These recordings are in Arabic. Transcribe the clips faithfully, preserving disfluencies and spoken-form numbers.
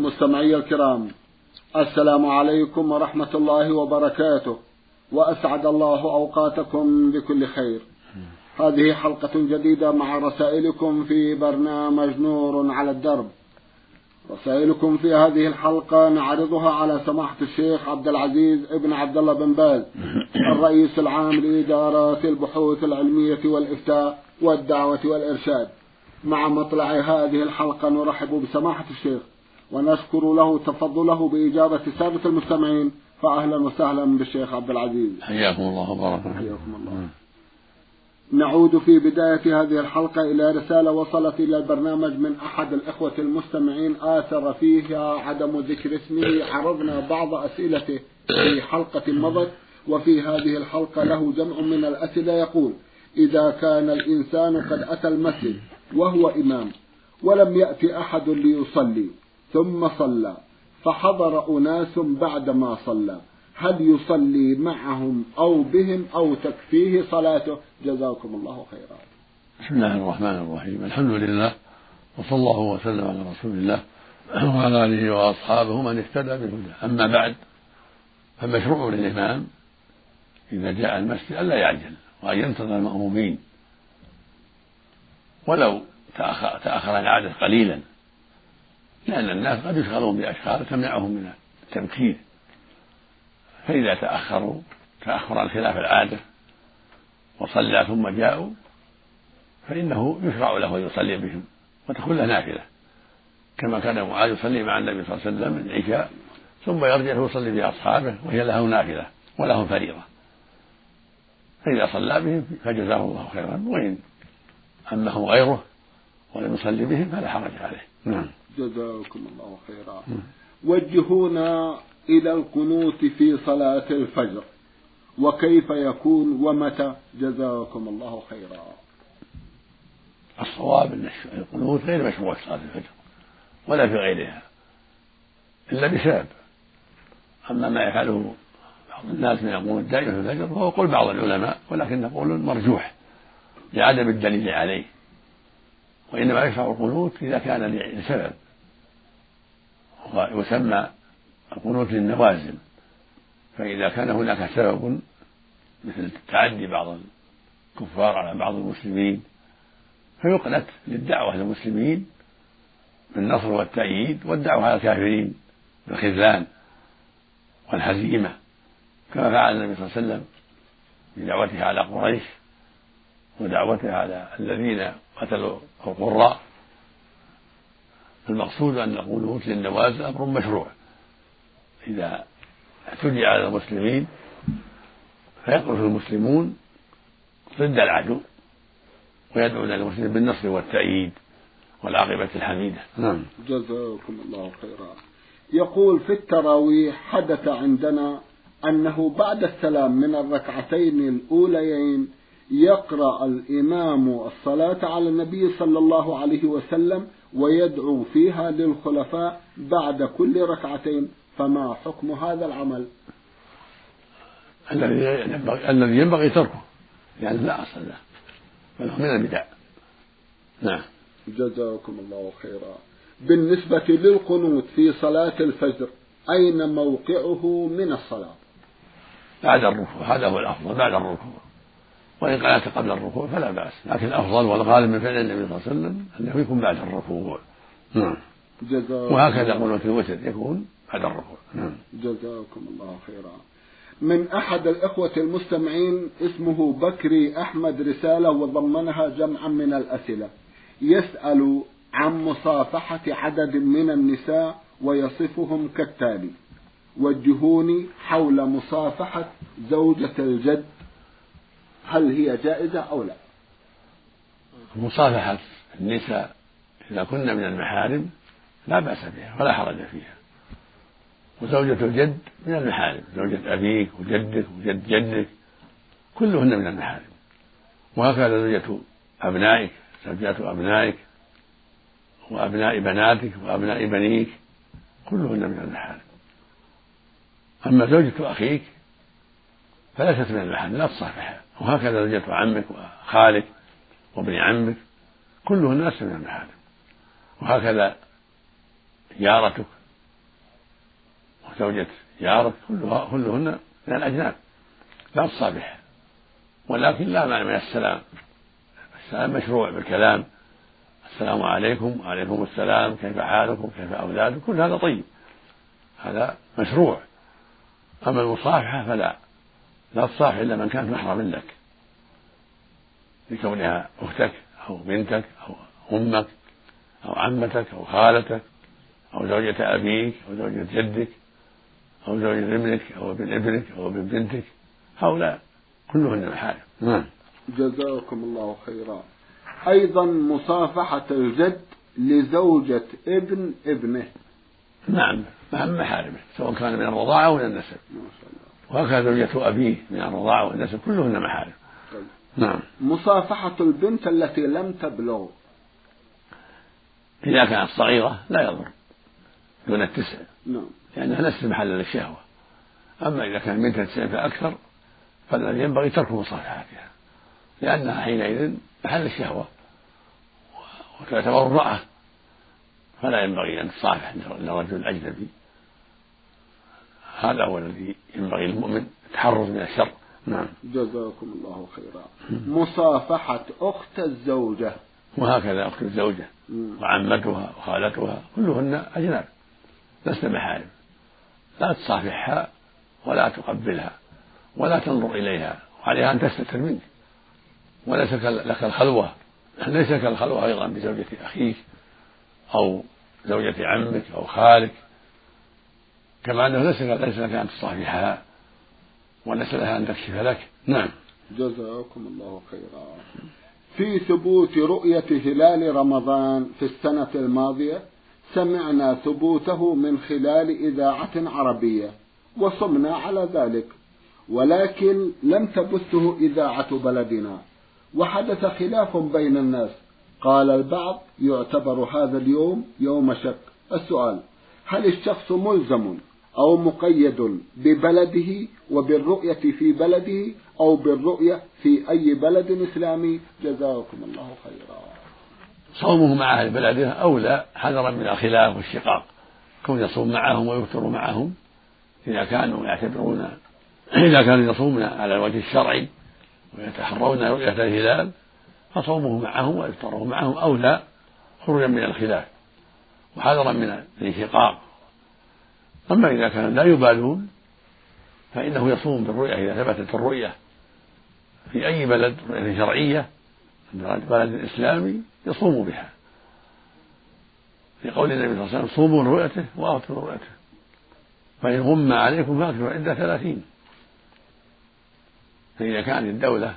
مستمعي الكرام، السلام عليكم ورحمة الله وبركاته، وأسعد الله أوقاتكم بكل خير. هذه حلقة جديدة مع رسائلكم في برنامج نور على الدرب. رسائلكم في هذه الحلقة نعرضها على سماحة الشيخ عبد العزيز ابن عبد الله بن باز، الرئيس العام لإدارة البحوث العلمية والإفتاء والدعوة والإرشاد. مع مطلع هذه الحلقة نرحب بسماحة الشيخ ونشكر له تفضله بإجابة سادة المستمعين، فأهلا وسهلا بالشيخ عبد العزيز. حياكم الله وبارك حياكم الله. نعود في بداية هذه الحلقة إلى رسالة وصلت إلى البرنامج من أحد الإخوة المستمعين آثر فيها عدم ذكر اسمه. عرضنا بعض أسئلته في حلقة مضت، وفي هذه الحلقة له جمع من الأسئلة. يقول: إذا كان الإنسان قد أتى المسجد وهو إمام ولم يأتي أحد ليصلي ثم صلى، فحضر أناس بعدما صلى، هل يصلي معهم أو بهم أو تكفيه صلاته؟ جزاكم الله خيرا. بسم الله الرحمن الرحيم، الحمد لله، وصلى الله وسلم على رسول الله وعلى آله وأصحابه من اهتدى بهداه. أما بعد، فمشروع للإمام إذا جاء المسجد ألا يعجل وأن ينتظر المأمومين، ولو تأخر, تأخر العادة قليلا، لأن الناس قد يشغلون بأشغال تمنعهم من التبكير، فإذا تأخروا تأخرا خلاف العادة وصلى ثم جاءوا فإنه يشرع له أن يصلي بهم وتكون له نافلة، كما كان معاذ يصلي مع النبي صلى الله عليه وسلم العشاء ثم يرجع ويصلي بأصحابه وهي له نافلة وله فريضة، فإذا صلى بهم فجزاه الله خيرا، وإن أمه غيره ولم يصلي بهم فلا حرج عليه. نعم. جزاكم الله خيرا. وجهونا إلى القنوت في صلاة الفجر، وكيف يكون ومتى؟ جزاكم الله خيرا. الصواب أن القنوت غير مشروع في صلاة الفجر ولا في غيرها إلا بسبب. أما ما يفعله بعض الناس من القنوت دائما في الفجر فهو قول بعض العلماء، ولكن قول مرجوح لعدم الدليل عليه، وإنما يشرع القنوت إذا كان لسبب، ويسمى القنوت للنوازل، فإذا كان هناك سبب مثل تعدي بعض الكفار على بعض المسلمين فيقنت للدعوة للمسلمين بالنصر والتأييد، والدعوة على الكافرين بالخذلان والهزيمة، كما فعل النبي صلى الله عليه وسلم بدعوته على قريش ودعوته على الذين قتلوا القراء. المقصود أن القنوت للنوازل أمر مشروع إذا اعتدي على المسلمين فيقنط المسلمون ضد العدو ويدعون المسلمين بالنصر والتأييد والعاقبة الحميدة. نعم. جزاكم الله خيرا. يقول: في التراويح حدث عندنا أنه بعد السلام من الركعتين الأوليين يقرأ الإمام الصلاة على النبي صلى الله عليه وسلم ويدعو فيها للخلفاء بعد كل ركعتين، فما حكم هذا العمل؟ الذي ينبغي تركه يعني لا أصل له، بل هو من البدع. نعم. جزاكم الله خيرا. بالنسبة للقنوت في صلاة الفجر أين موقعه من الصلاة؟ بعد الركوع، هذا هو الأفضل بعد الركوع، وإن قنت قبل الركوع فلا بأس، لكن الأفضل والغالب من فعل النبي صلى الله عليه وسلم أنه يكون بعد الركوع. نعم. وهكذا قنوت الوتر يكون بعد الركوع. نعم. جزاكم الله خيرا. من أحد الإخوة المستمعين اسمه بكري أحمد رسالة وضمنها جمعا من الأسئلة، يسأل عن مصافحة عدد من النساء ويصفهم كالتالي: وجهوني حول مصافحة زوجة الجد، هل هي جائزة أو لا؟ مصافحة النساء إذا كنا من المحارم لا بأس بها ولا حرج فيها، وزوجة الجد من المحارم، زوجة أبيك وجدك وجد جدك كلهن من المحارم، وهكذا زوجة أبنائك، زوجات أبنائك وأبناء بناتك وأبناء بنيك كلهن من المحارم. أما زوجة أخيك فليست من المحارم لا تصافحها، وهكذا زوجة عمك وخالك وابن عمك كلهن ليس من المحارم، وهكذا جارتك زوجة جارك كلها كلهن من الأجناب لا تصافح، ولكن لا مانع من السلام. السلام مشروع بالكلام، السلام عليكم وعليكم السلام، كيف حالكم كيف أولادكم، كل هذا طيب، هذا مشروع. أما المصافحة فلا، لا تصافح إلا من كانت محرم لك لكونها أختك أو بنتك أو أمك أو عمتك أو خالتك أو زوجة أبيك أو زوجة جدك أو زوجة ابنك أو ابن ابنك أو ابن بنتك، هؤلاء كلهن محارم. نعم. جزاكم الله خيرا. أيضا مصافحة الجد لزوجة ابن ابنه. نعم، فهم محارمه سواء كان من الرضاعة أو من النسب. ما شاء الله. وهكذا زوجة أبيه من الرضاعة والنسب كلهن محارم. طيب. نعم. مصافحة البنت التي لم تبلغ إذا كانت صغيرة لا يضر دون التسع، نعم، لأنها ليست محلا للشهوة. أما إذا كان بنت تسع فأكثر فالذي ينبغي ترك مصافحتها، لأنها حينئذ محل الشهوة وتعتبر امرأة، فلا ينبغي أن تصافح لرجل أجنبي. هذا هو الذي ينبغي للمؤمن التحرز من الشر. نعم. جزاكم الله خيرا. مصافحة أخت الزوجة. وهكذا أخت الزوجة وعمتها وخالتها كلهن أجناب لسن محارم، لا تصافحها ولا تقبلها ولا تنظر إليها، وعليها أن تستتر منك، وليس لك الخلوة، ليس كالخلوة أيضا بزوجة أخيك أو زوجة عمك أو خالك، كما أنه ليس لك أن تصافحها وليس لها أن تكشف لك. نعم. جزاكم الله خيرا. في ثبوت رؤية هلال رمضان في السنة الماضية سمعنا ثبوته من خلال إذاعة عربية وصمنا على ذلك، ولكن لم تبثه إذاعة بلدنا، وحدث خلاف بين الناس، قال البعض يعتبر هذا اليوم يوم شك. السؤال: هل الشخص ملزم أو مقيد ببلده وبالرؤية في بلده أو بالرؤية في أي بلد إسلامي؟ جزاكم الله خيرا. صومه مع أهل بلده أولى حذرا من الخلاف والشقاق، كون يصوم معهم ويفطر معهم إذا كانوا يعتبرون إذا كانوا يصومون على الوجه الشرعي ويتحرون رؤية الهلال فصومه معهم وإفطاره معهم أولى خروجا من الخلاف وحذرا من الانشقاق. أما إذا كانوا لا يبالون فإنه يصوم بالرؤية إذا ثبتت الرؤية في أي بلد رؤية شرعية بلد إسلامي يصوم بها، لقول النبي صلى الله عليه وسلم: صوموا رؤيته وأفطروا رؤيته، فإن غم عليكم فأكثروا عدة ثلاثين. فإذا كانت الدولة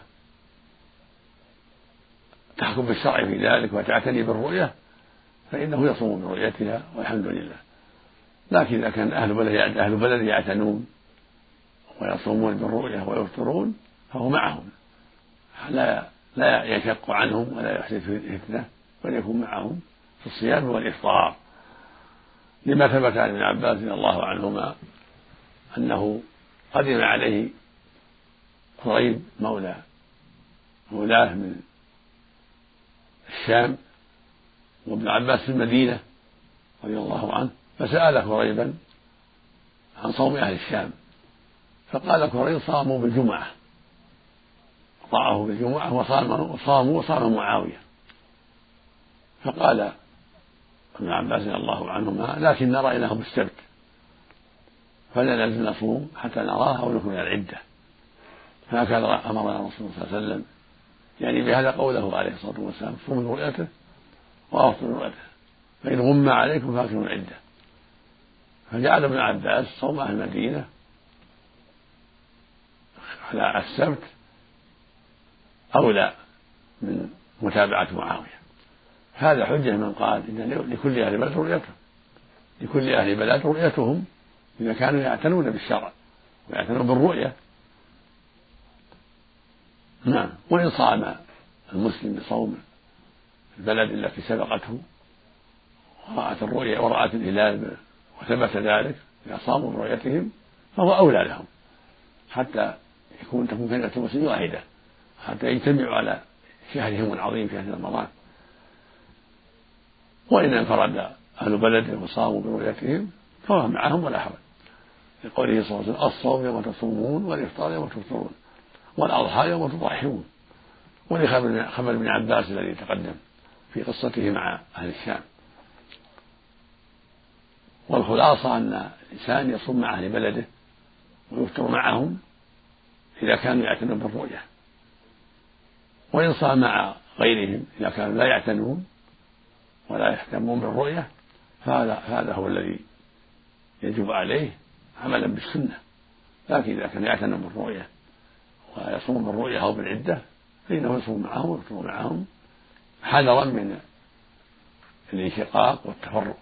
تحكم بالشرع في ذلك وتعتني بالرؤية فإنه يصوم برؤيتها والحمد لله. لكن إذا كان أهل بلد أهل بلد يعتنون ويصومون بالرؤية ويفطرون فهو معهم، لا لا يشق عنهم ولا يحدث فتنة، بل يكون معهم في الصيام والإفطار، لما ثبت عن ابن عباس رضي الله عنهما أنه قدم عليه قريب مولى مولاه من الشام وابن عباس في المدينة رضي الله عنه، فسأل قريبا عن صوم أهل الشام، فقال قريب: صاموا بالجمعة، طاعه بالجمعة وصاموا وصام معاوية. فقال ابن عباس رضي الله عنهما: لكن نرى إنه بالسبت فلا لازم نصوم حتى نراه أو نكمل العدة. فهكذا أمرنا الرسول صلى الله عليه وسلم، يعني بهذا قوله عليه الصلاة والسلام: صوموا رؤيته وأفطروا رؤيته، فإن غم عليكم فأكملوا العدة. فجعل ابن عباس صوم أهل المدينة على السبت أولى من متابعة معاوية. هذا حجة من قال إن لكل أهل بلد رؤيته، لكل أهل بلد رؤيتهم إذا كانوا يعتنون بالشرع ويعتنون بالرؤية. نعم. وإن صام المسلم بصوم البلد التي سبقته ورأت الرؤية ورأت الهلال وثبت ذلك، إذا صاموا برؤيتهم فهو أولى لهم، حتى يكون تكون كلمة المسلمين واحدة، حتى يجتمعوا على شهرهم العظيم في شهر رمضان. وإن انفرد أهل بلده وصاموا برؤيتهم فهو معهم ولا حرج. لقوله صلى الله عليه وسلم: الصوم يوم تصومون، والإفطار يوم تفطرون، والأضحى يوم تضحون. ولخبر ابن عباس الذي تقدم في قصته مع أهل الشام. والخلاصة أن الإنسان يصوم مع أهل بلده ويفطر معهم إذا كانوا يعتنون بالرؤية، وإن صام مع غيرهم إذا كانوا لا يعتنون ولا يهتمون بالرؤية فهذا هذا هو الذي يجب عليه عملا بالسنة. لكن إذا كان يعتنون بالرؤية ويصوم بالرؤية أو بالعدة فإنه يصوم معهم ويفطر معهم حذرا من الانشقاق والتفرق.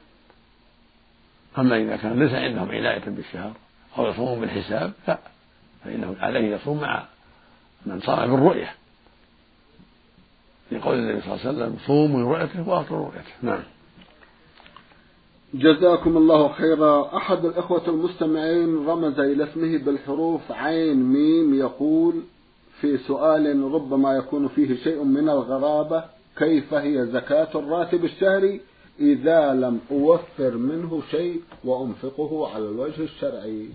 أما إذا كان ليس عندهم عناية بالشهر أو يصومون بالحساب لا، فإنه عليه يصوم مع من صام بالرؤية، لقول النبي صلى الله عليه وسلم: صوموا لرؤيته وأفطروا لرؤيته. نعم. جزاكم الله خيرا. أحد الإخوة المستمعين رمز إلى اسمه بالحروف عين ميم، يقول في سؤال ربما يكون فيه شيء من الغرابة: كيف هي زكاة الراتب الشهري إذا لم أوفر منه شيء وأنفقه على الوجه الشرعي؟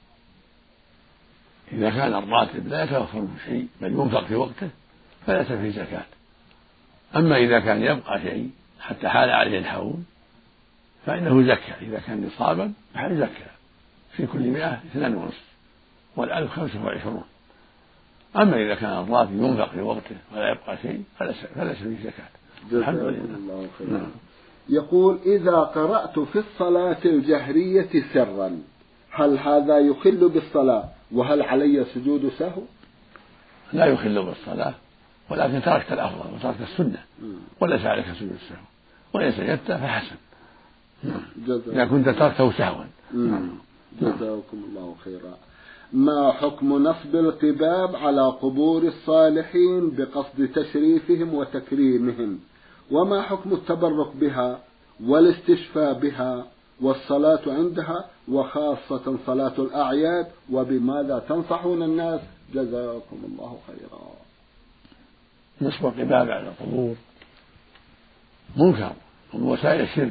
إذا كان الراتب لا يتوفر منه شيء بل ينفق في وقته فليس فيه زكاة. أما إذا كان يبقى شيء حتى حال عليه الحول فإنه زكاة. إذا كان نصابا فحال زكاة في كل مئة اثنان ونصف، والألف خمسة وعشرون. أما إذا كان الراتب ينفق في وقته ولا يبقى شيء فليس فيه زكاة. الحمد لله. نعم. يقول: إذا قرأت في الصلاة الجهرية سرا هل هذا يخل بالصلاة، وهل علي سجود سهو؟ لا يخل بالصلاة، ولكن تركت الأفضل وتركت السنة وليس عليك سجود السهو، وإن سجدت فحسن إذا كنت تركته سهوا. جزاكم الله خيرا. ما حكم نصب القباب على قبور الصالحين بقصد تشريفهم وتكريمهم؟ وما حكم التبرك بها والاستشفاء بها والصلاة عندها، وخاصة صلاة الأعياد؟ وبماذا تنصحون الناس؟ جزاكم الله خيرا. نصب القباب على القبور منكر ومن وسائل الشرك،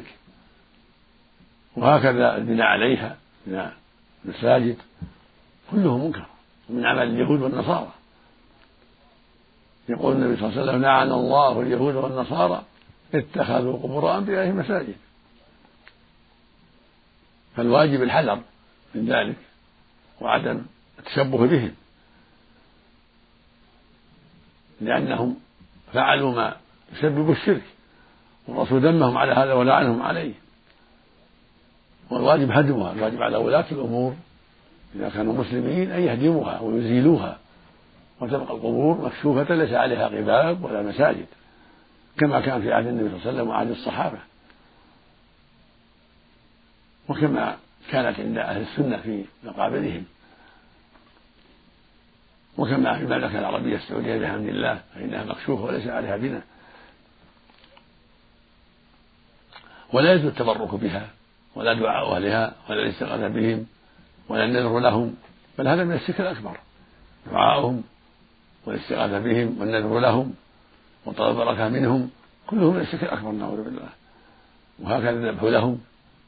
وهكذا البناء عليها من المساجد كله منكر ومن عمل اليهود والنصارى. يقول النبي صلى الله عليه وسلم: لعن الله اليهود والنصارى اتخذوا قبور أنبيائهم مساجد. فالواجب الحذر من ذلك وعدم التشبه بهم، لأنهم فعلوا ما يسبب الشرك، والرسول ذمهم على هذا ولعنهم عليه. والواجب هدمها، الواجب على ولاة الأمور إذا كانوا مسلمين أن يهدموها ويزيلوها وتبقى القبور مكشوفة ليس عليها قباب ولا مساجد، كما كان في عهد النبي صلى الله عليه وسلم وعهد الصحابة، وكما كانت عند أهل السنة في مقابرهم، وكما في المملكة العربية السعودية بحمد الله فإنها مكشوفة وليس عليها بناء. ولا يجوز التبرك بها ولا دعاء أهلها ولا الاستغاثة بهم ولا النذر لهم، بل هذا من الشرك الأكبر، دعاؤهم والاستغاثة بهم والنذر لهم وطلب البركة منهم كله من الشرك الأكبر، نعوذ بالله. وهكذا الذبح لهم.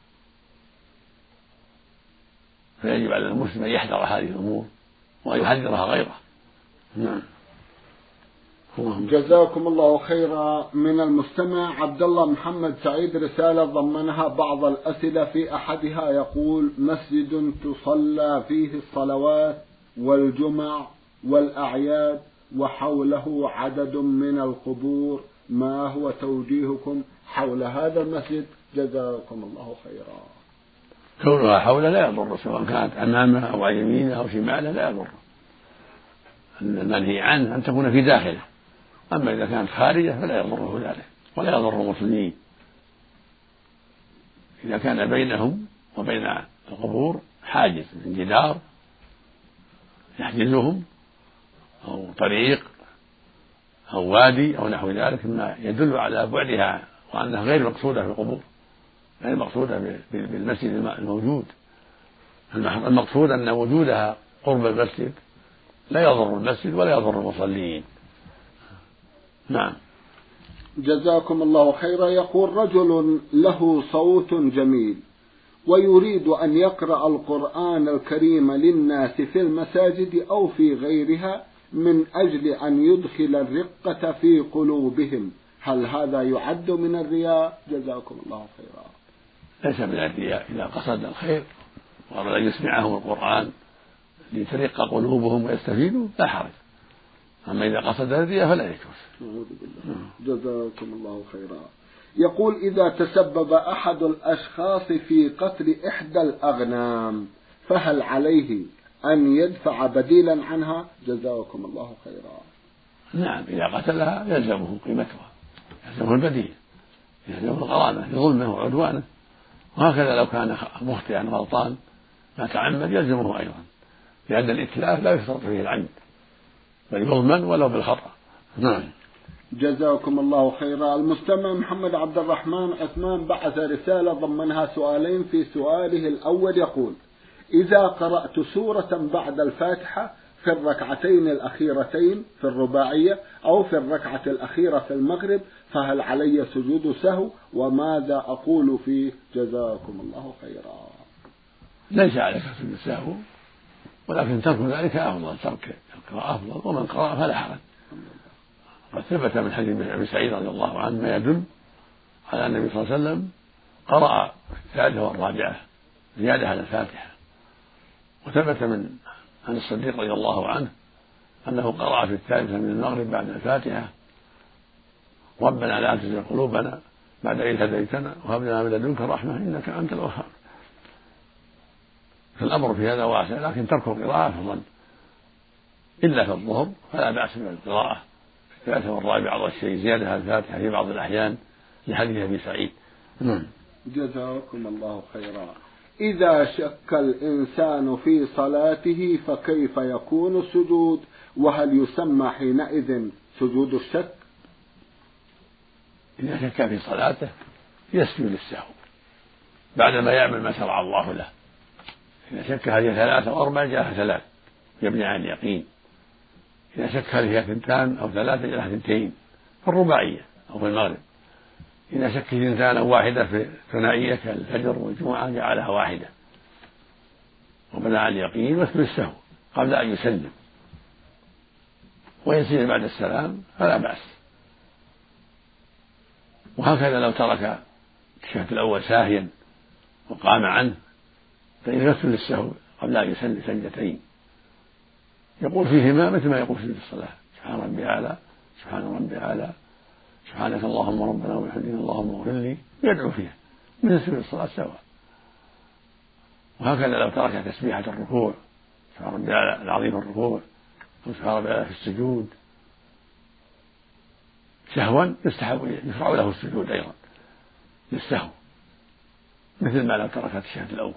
فيجب على المسلم أن يحذر هذه الأمور وأن يحذرها غيره. نعم. جزاكم الله خيرا. من المستمع عبد الله محمد سعيد رسالة ضمنها بعض الأسئلة، في أحدها يقول: مسجد تصلى فيه الصلوات والجمع والأعياد وحوله عدد من القبور، ما هو توجيهكم حول هذا المسجد؟ جزاكم الله خيرا. كونها حوله لا يضر، سواء كانت أمامه أو عن يمينه أو شماله لا يضر. المنهي عنه أن تكون في داخله، أما إذا كانت خارجة فلا يضره ذلك ولا يضر المسلمين. إذا كان بينهم وبين القبور حاجز من جدار يحجزهم أو طريق أو وادي أو نحو ذلك مما يدل على بعدها وأنها غير مقصودة في القبور، غير مقصودة بالمسجد الموجود. المقصود أن وجودها قرب المسجد لا يضر المسجد ولا يضر المصلين. نعم. جزاكم الله خيرا. يقول: رجل له صوت جميل ويريد أن يقرأ القرآن الكريم للناس في المساجد أو في غيرها من أجل أن يدخل الرقة في قلوبهم، هل هذا يعد من الرياء؟ جزاكم الله خيرا. ليس من الرياء إذا قصد الخير وأراد أن يسمعهم القرآن لترق قلوبهم ويستفيدوا لا حرج، أما إذا قصد الرياء فلا يجوز. أعوذ بالله. جزاكم الله خيرا. يقول إذا تسبب أحد الأشخاص في قتل إحدى الأغنام فهل عليه أن يدفع بديلا عنها؟ جزاكم الله خيرا. نعم، إذا قتلها يلزمه قيمتها، يلزمه البديل، يلزمه الغرامة لظلمه وعدوانه، وهكذا لو كان مخطئا غلطان ما تعمد يلزمه أيضا، لأن الإتلاف لا يشترط فيه العمد بل يضمن ولو بالخطأ. نعم. جزاكم الله خيرا. المستمع محمد عبد الرحمن عثمان بعث رسالة ضمنها سؤالين. في سؤاله الأول يقول: إذا قرأت سورة بعد الفاتحة في الركعتين الأخيرتين في الرباعية أو في الركعة الأخيرة في المغرب فهل علي سجود سهو وماذا أقول فيه؟ جزاكم الله خيرا. ليس عليك سجود سهو، ولكن ترك ذلك أفضل، ترك القراءة أفضل، ومن قرأ فلا حرج. قد ثبت من حديث أبي سعيد رضي الله عنه ما يدل على أن النبي صلى الله عليه وسلم قرأ في الثالثة والرابعة زيادة على الفاتحة، وثبت من عن الصديق رضي الله عنه أنه قرأ في الثالثة من المغرب بعد الفاتحة: ربنا لا تزغ قلوبنا بعد إذ هديتنا وهب لنا من لدنك رحمة إنك أنت الوهاب. فالأمر في هذا واسع، لكن ترك القراءة أفضل، إلا في الظهر فلا بأس بالقراءة في الثالثة والرابعة والشيء زيادة على الفاتحة في بعض الأحيان لحديث أبي سعيد. نعم. جزاكم الله خيرا. إذا شك الإنسان في صلاته فكيف يكون السجود، وهل يسمى حينئذ سجود الشك؟ إذا شك في صلاته يسجد للسهو بعدما يعمل ما شرع الله له. إذا شك هذه ثلاثة أو أربعة جاءها ثلاث يبني عن اليقين. إذا شك هذه اثنتان أو ثلاثة جاءها اثنتين في الرباعية أو في المغرب. إذا شك في اثنتان أو واحدة في الثنائية كالفجر والجمعة جعلها واحدة وبنى على اليقين ويسجد السهو قبل أن يسلم، ويسير بعد السلام فلا بأس. وهكذا لو ترك الشهد الأول ساهيا وقام عنه فإن يسجد للسهو قبل أن يسلم سجدتين يقول فيهما مثل ما يقول في الصلاة: سبحان ربي أعلى، سبحان ربي أعلى، سبحانك اللهم ربنا وبحمدك اللهم اغفر لي، يدعو فيها مثل سجود الصلاة سواء. وهكذا لو ترك تسبيحة الركوع: سبحان ربي العظيم الركوع وسبحان ربي في السجود سهوا يستحب يشرع له السجود أيضا للسهو مثل ما لو ترك الشهد الأول.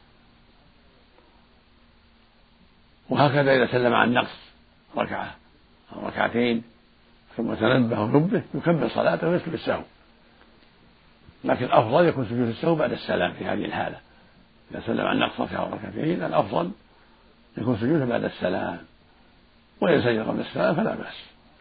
وهكذا إذا سلم عن نقص ركعة أو ركعتين ثم تنبه ونبه يكمل صلاته ويسجد السهو، لكن الأفضل يكون سجود السهو بعد السلام. في هذه الحالة إذا سلم عن نقص ركعة أو ركعتين الأفضل يكون سجوده بعد السلام، وإن سجد قبل السلام فلا بأس.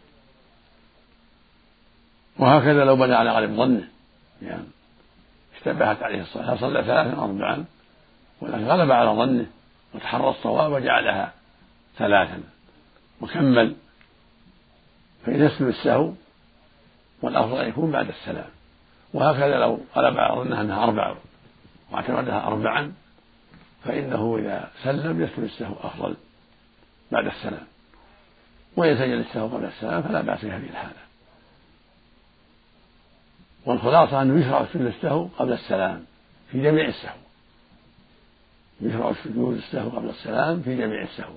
وهكذا لو بنى على غالب ظنه يعني اشتبهت عليه الصلاة صلى ثلاثا أربعا ولكن غلب على ظنه وتحرى الصواب وجعلها ثلاثا وكمل فإن يسجد السهو والأفضل يكون بعد السلام. وهكذا لو غلب على ظنه أنها أربع واعتمدها أربعا فإنه إذا سلم يسجد السهو أفضل بعد السلام، وإن سجد السهو قبل السلام فلا بأس في هذه الحالة. والخلاصة أنه يشرع سجود السهو قبل السلام في جميع السهو، يشرع سجود السهو قبل السلام في جميع السهو،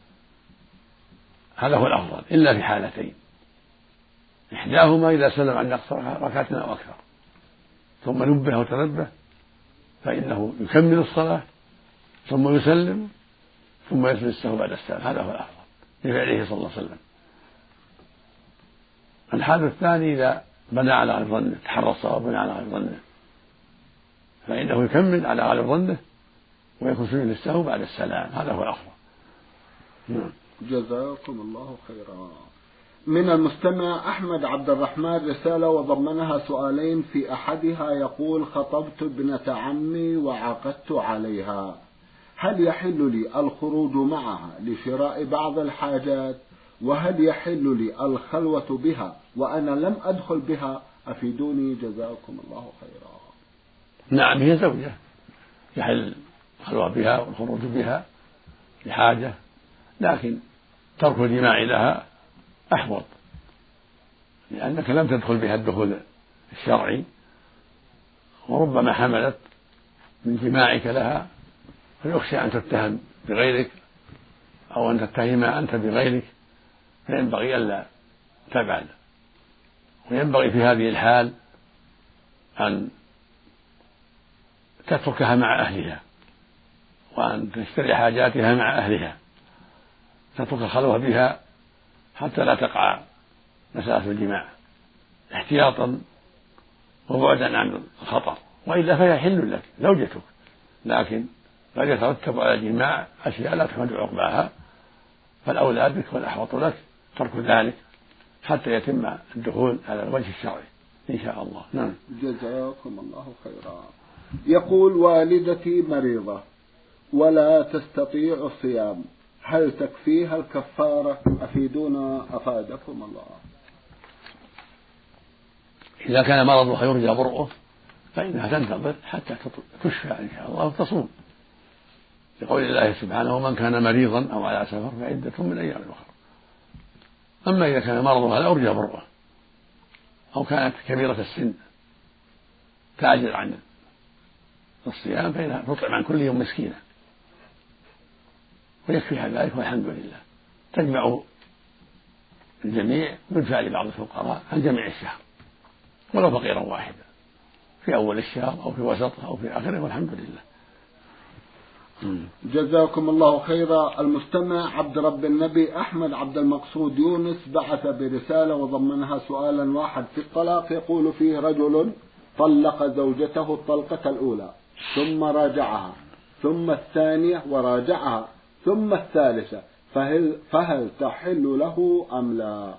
هذا هو الأفضل إلا في حالتين: إحداهما إذا سلم عن نقص ركعة أو أكثر ثم نبه وتنبه فإنه يكمل الصلاة ثم يسلم ثم يسجد السهو بعد السلام، هذا هو الأفضل لفعله صلى الله عليه وسلم. الحال الثاني إذا بنى على غير ظنه، تحرى الصواب بنى على غير ظنه فإنه يكمل على غير ظنه ويكون سجود السهو بعد السلام، هذا هو الأفضل. جزاكم الله خيرا. من المستمع أحمد عبد الرحمن رسالة وضمنها سؤالين، في أحدها يقول: خطبت ابنة عمي وعقدت عليها، هل يحل لي الخروج معها لشراء بعض الحاجات؟ وهل يحل لي الخلوة بها وأنا لم أدخل بها؟ أفيدوني جزاكم الله خيرا. نعم، هي زوجة يحل الخلوة بها والخروج بها لحاجة، لكن ترك الجماع لها أحوط، لأنك لم تدخل بها الدخول الشرعي، وربما حملت من جماعك لها فيخشى أن تتهم بغيرك أو أن تتهم أنت بغيرك، فينبغي ألا تفعل. وينبغي في هذه الحال أن تتركها مع أهلها، وأن تشتري حاجاتها مع أهلها، تترك الخلوة بها حتى لا تقع مسألة الجماع احتياطا وبعدا عن الخطر، وإلا فهي حل لك زوجتك، لكن قد يترتب على الجماع أشياء لا تحمد عقباها، فالأولى بك والأحوط لك ترك ذلك حتى يتم الدخول على الوجه الشرعي إن شاء الله. نعم. جزاكم الله خيرا. يقول: والدتي مريضة ولا تستطيع الصيام، هل تكفيها الكفارة؟ أفيدونا أفادكم الله. إذا كان مرضها يرجى برؤه فإنها تنتظر حتى تشفى إن شاء الله وتصوم، لقول الله سبحانه: ومن كان مريضا أو على سفر فعدة من أيام أخرى. أما إذا كان مرضها لا يرجى برؤه أو كانت كبيرة السن تعجز عن الصيام فإنها تطعم عن كل يوم مسكينة ويكفيها ذلك والحمد لله، تجمع الجميع يدفع لبعض الفقراء عن جميع الشهر ولو فقيرا واحدا في أول الشهر أو في وسطه أو في آخره والحمد لله. جزاكم الله خيرا. المستمع عبد رب النبي أحمد عبد المقصود يونس بعث برسالة وضمنها سؤالا واحد في الطلاق، يقول فيه: رجل طلق زوجته الطلقة الأولى ثم راجعها ثم الثانية وراجعها ثم الثالثة، فهل, فهل تحل له أم لا؟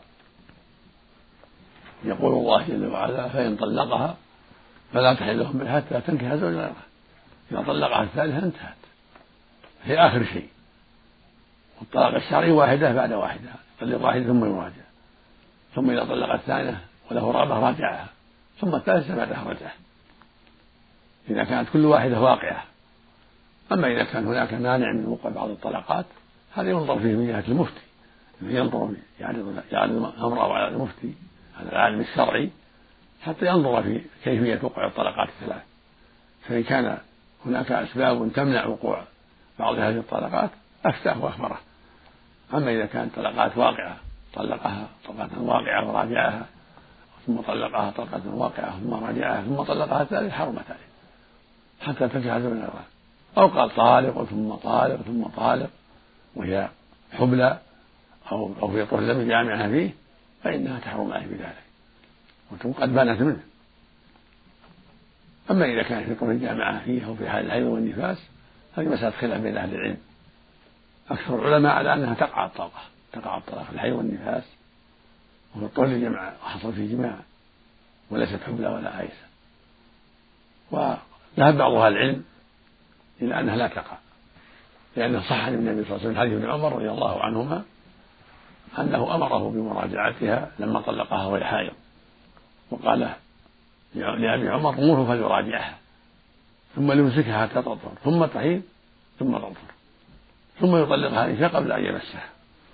يقول الله جل وعلا: فإن طلقها فلا تحل له من حتى تنكح زوجا غيره. إذا طلقها الثالثة انتهت، هي آخر شيء. والطلاق الشرعي واحدة بعد واحدة، يطلق واحدة ثم يراجع، ثم إذا طلق الثانية وله رغبة راجعها، ثم الثالثة بعدها رجعه، إذا كانت كل واحدة واقعة. أما إذا كان هناك مانع من وقوع بعض الطلقات هذا ينظر فيه من جهة المفتي، ينظر يعرض يعرض أمره على المفتي على العالم الشرعي حتى ينظر في كيفية وقوع الطلقات الثلاث، فإن كان هناك أسباب تمنع وقوع بعض هذه الطلقات أفتاه وأخبره. أما إذا كانت طلقات واقعة طلقها طلقة واقعة وراجعها، ثم طلقها طلقة واقعة ثم راجعها ثم طلقها الثالث، حرمت عليه حتى تنكح زوجا غيره. أو قال طالق ثم طالق ثم طالق وهي حبلى أو أو في طهر لم يجامعها فيه، فإنها تحرم عليه بذلك وتكون قد بانت منه. أما إذا كان في طهر الجامعة فيه أو في حال الحيض والنفاس هذه مسألة خلاف بين أهل العلم. أكثر العلماء على أنها تقع الطلقة تقع الطلاق في الحيض والنفاس وفي الطهر الجماعة حصل فيه جماع وليست حبلى ولا عائسة. وذهب بعض أهل العلم إلى أنها لا تقع، لأنه صح عن النبي صلى الله عليه وسلم حديث ابن عمر رضي الله عنهما أنه أمره بمراجعتها لما طلقها وهي حائض، وقال لأبي عمر: مره فليراجعها ثم ليمسكها حتى تطهر ثم تحيض ثم تطهر ثم يطلقها إن شاء قبل أن يمسها.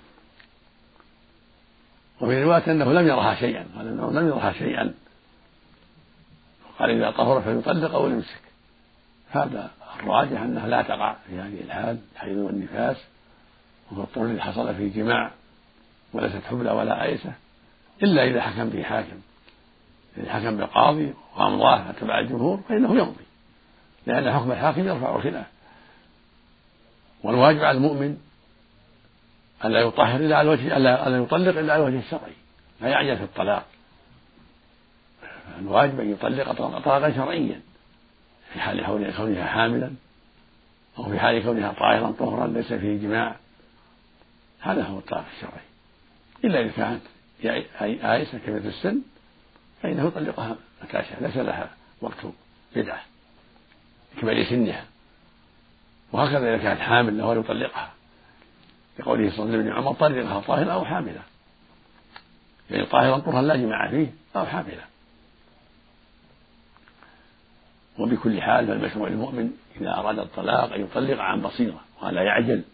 وفي رواية أنه لم يرها شيئا، قال أنه لم يرها شيئا، وقال: إذا طهر فليطلق أو يمسك. هذا الراجح أنها لا تقع في هذه الحال الحيض والنفاس وفي الطهر الذي حصل فيه جماع وليست حبلى ولا عائسة، إلا إذا حكم به حاكم، إذا حكم بالقاضي وأمضاه فتبع الجمهور فإنه يمضي، لأن حكم الحاكم يرفع الخلاف. والواجب على المؤمن ألا يطهر إلا على الوجه ألا يطلق إلا على الوجه الشرعي، لا يعجل في الطلاق. الواجب أن يطلق طلاقا شرعيا في حال كونها حاملا أو في حال كونها طاهرا طهرا ليس فيه جماع، هذا هو الطلاق الشرعي. إلا إذا كانت آيسة كبيرة السن فإنه يطلقها متى شاء، ليس لها وقت بدعة كبر سنها. وهكذا إذا كانت حامل له يطلقها، لقوله صلى الله عليه وسلم عمر طلقها طاهرة أو حاملة، يعني طاهرا طهرا لا جماع فيه أو حاملة. وبكل حال فالمشروع المؤمن إذا أراد الطلاق أن يطلق عن بصيرة ولا يعجل.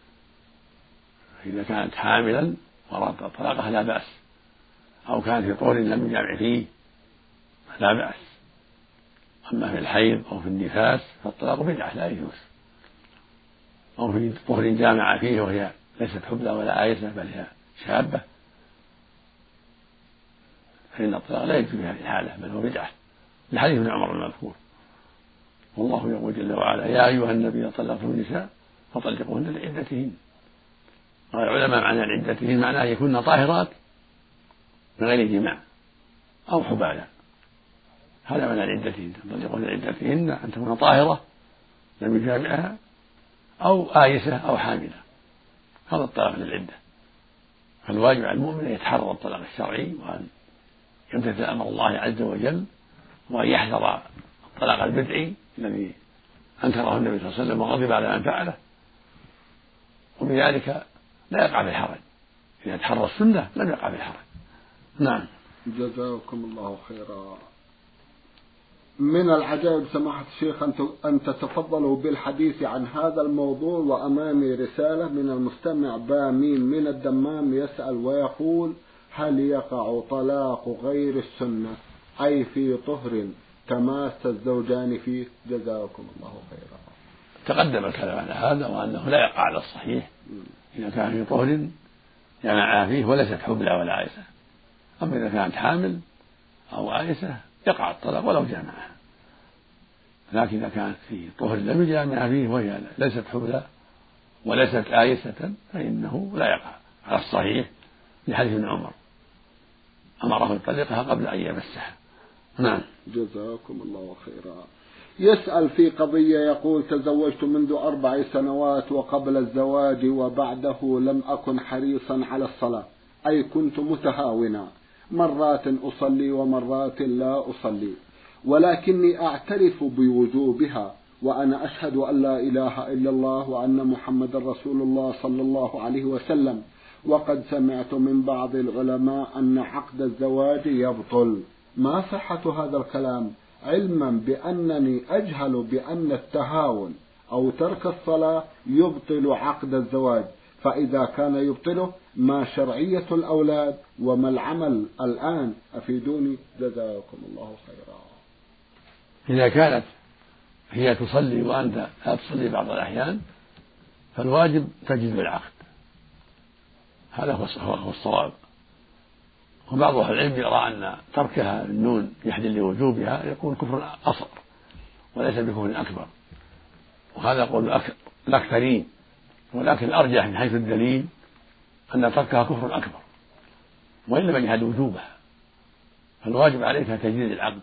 إذا كانت حاملا وأراد طلاقها لا بأس، أو كانت في طهر لم يجامع فيه لا بأس. أما في الحيض أو في النفاس فالطلاق بدعة لا يجوز، أو في طهر جامع فيه وهي ليست حبلى ولا آيسة بل هي شابة فإن الطلاق لا يجوز في هذه الحالة بل هو بدعة، لحديث ابن عمر المذكور. والله يقول جل وعلا يا أيها النبي طلقتم النساء فطلقوهن لعدتهن. قال العلماء معنى عدتهن معناه يكون طاهرات من غير جماع أو حبالا، هذا معنى عدتهن، طلقوهن لعدتهن أن تكون طاهرة لم يجامعها أو آيسة أو حاملة، هذا الطلاق للعدة. فالواجب على المؤمن أن يتحرى الطلاق الشرعي وأن يمتثل أمر الله عز وجل، وأن يحذر الطلاق البدعي الذي أنكره النبي صلى الله عليه وسلم وغضب على من فعله، وبذلك لا يقع في الحرج. إذا تحرى السنة لم يقع في الحرج. نعم. جزاكم الله خيرا. من العجائب سماحة الشيخ أن تتفضلوا بالحديث عن هذا الموضوع، وأمامي رسالة من المستمع بامين من الدمام يسأل ويقول: هل يقع طلاق غير السنة أي في طهر تماس الزوجان فيه؟ جزاكم الله خيرا. تقدم الكلام على هذا وأنه لا يقع على الصحيح إذا كان في طهر جمع فيه وليست حبلى ولا عائسة. أما إذا كانت حامل أو عائسة يقع الطلاق ولو جامعها، لكن إذا كانت في طهر لم يجامع فيه وهي ليست حبلى وليست آيسة فإنه لا يقع على الصحيح، لحديث ابن عمر أمره يطلقها قبل أن يمسها. نعم. جزاكم الله خيرا. يسأل في قضية يقول: تزوجت منذ أربع سنوات وقبل الزواج وبعده لم أكن حريصا على الصلاة، أي كنت متهاونا، مرات أصلي ومرات لا أصلي، ولكني أعترف بوجوبها، وأنا أشهد أن لا إله إلا الله وأن محمد رسول الله صلى الله عليه وسلم، وقد سمعت من بعض العلماء أن عقد الزواج يبطل. ما صحة هذا الكلام، علما بأنني أجهل بأن التهاون أو ترك الصلاة يبطل عقد الزواج؟ فإذا كان يبطله ما شرعية الأولاد وما العمل الآن؟ أفيدوني جزاكم الله خيرا. إذا كانت هي تصلي وأنت لا تصلي بعض الأحيان فالواجب تجديد العقد، هذا هو الصواب. وبعض أهل العلم يرى أن تركها النون يحدث لوجوبها يكون كفر أصغر وليس بكفر أكبر، وهذا قول الأكثرين، ولكن الأرجح من حيث الدليل أن تركها كفر أكبر وإن لم يجحد وجوبها. فالواجب عليك تجديد العقد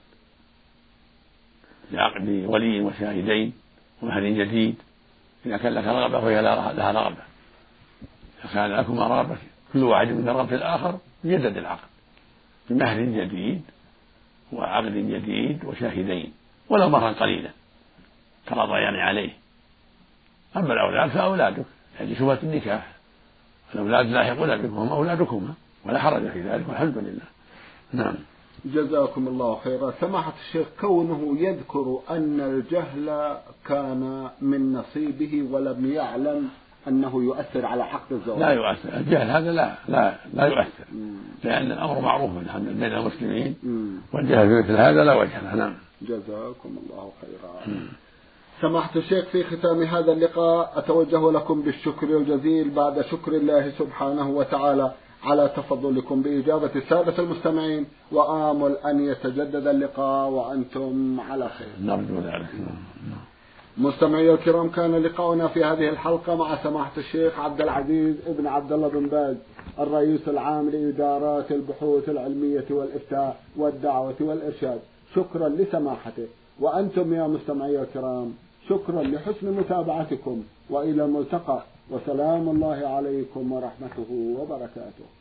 بعقد ولي وشاهدين ومهر جديد إذا كان لك رغبة وهي لها رغبة. إذا كان لكما رغبة كل واحد من رغبة الآخر يجدد العقد بمهر جديد وعقد جديد وشاهدين ولو مهرا قليلا تراضيان عليه. أما الأولاد فأولادك يعني شبهة النكاح، الأولاد لاحقون بكم هم أولادكما ولا حرج في ذلك والحمد لله. نعم. جزاكم الله خيرا. سماحة الشيخ، كونه يذكر أن الجهل كان من نصيبه ولم يعلم أنه يؤثر على عقد الزواج. لا يؤثر الجهل هذا، لا لا لا يؤثر، لأن الأمر معروف بين المسلمين، والجهل في مثل هذا لا وجه له. نعم. جزاكم الله خيرا. سماحة الشيخ، في ختام هذا اللقاء أتوجه لكم بالشكر الجزيل بعد شكر الله سبحانه وتعالى على تفضلكم بإجابة السادة المستمعين، وآمل أن يتجدد اللقاء وأنتم على خير. نرجو ذلك. مستمعي الكرام، كان لقاؤنا في هذه الحلقة مع سماحة الشيخ عبد العزيز ابن عبد الله بن باز، الرئيس العام لإدارات البحوث العلمية والإفتاء والدعوة والإرشاد. شكرا لسماحته، وأنتم يا مستمعي الكرام شكرا لحسن متابعتكم، وإلى الملتقى، وسلام الله عليكم ورحمته وبركاته.